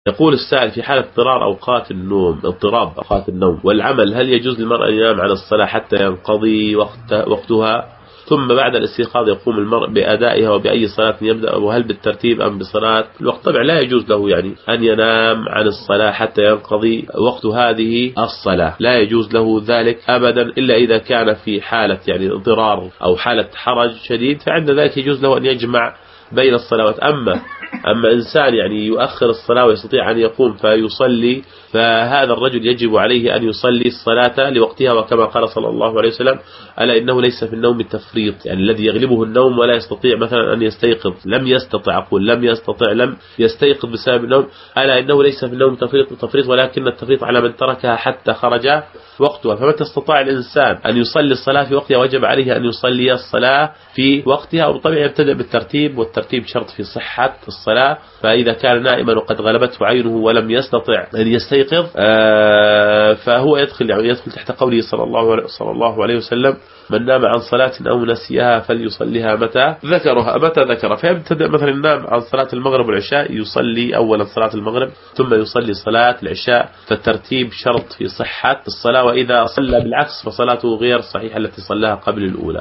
يقول السائل: في حالة اضطراب أوقات النوم والعمل، هل يجوز للمرء أن ينام عن الصلاة حتى ينقضي وقتها، ثم بعد الاستيقاظ يقوم المرء بأدائها، وبأي صلاة يبدأ، وهل بالترتيب أم بصلاة الوقت؟ طبعا لا يجوز له يعني أن ينام عن الصلاة حتى ينقضي وقت هذه الصلاة، لا يجوز له ذلك أبدا، إلا إذا كان في حالة يعني اضطرار أو حالة حرج شديد، فعند ذلك يجوز له أن يجمع بين الصلوات. أما إنسان يعني يؤخر الصلاة ويستطيع أن يقوم فيصلي، فهذا الرجل يجب عليه أن يصلي الصلاة لوقتها، وكما قال صلى الله عليه وسلم: ألا إنه ليس في النوم التفريط، يعني الذي يغلبه النوم ولا يستطيع مثلا أن يستيقظ، لم يستيقظ بسبب النوم، ألا إنه ليس في النوم تفريط، ولكن التفريط على من تركها حتى خرج وقتها. فمتى استطاع الإنسان أن يصلي الصلاة في وقتها وجب عليه أن يصلي الصلاة في وقتها، وبالطبع يبتدأ بالترتيب، والترتيب شرط في صحة الصلاة. فإذا كان نائما وقد غلبته عينه ولم يستطع أن يستيقظ، فهو يدخل تحت قوله صلى الله عليه وسلم: من نام عن صلاة أو نسيها فليصليها متى ذكرها. فيبتدأ مثلا نام عن صلاة المغرب والعشاء، يصلي أولا صلاة المغرب ثم يصلي صلاة العشاء، فالترتيب شرط في صحة الصلاة، وإذا صلى بالعكس فصلاته غير صحيحة التي صلاها قبل الأولى.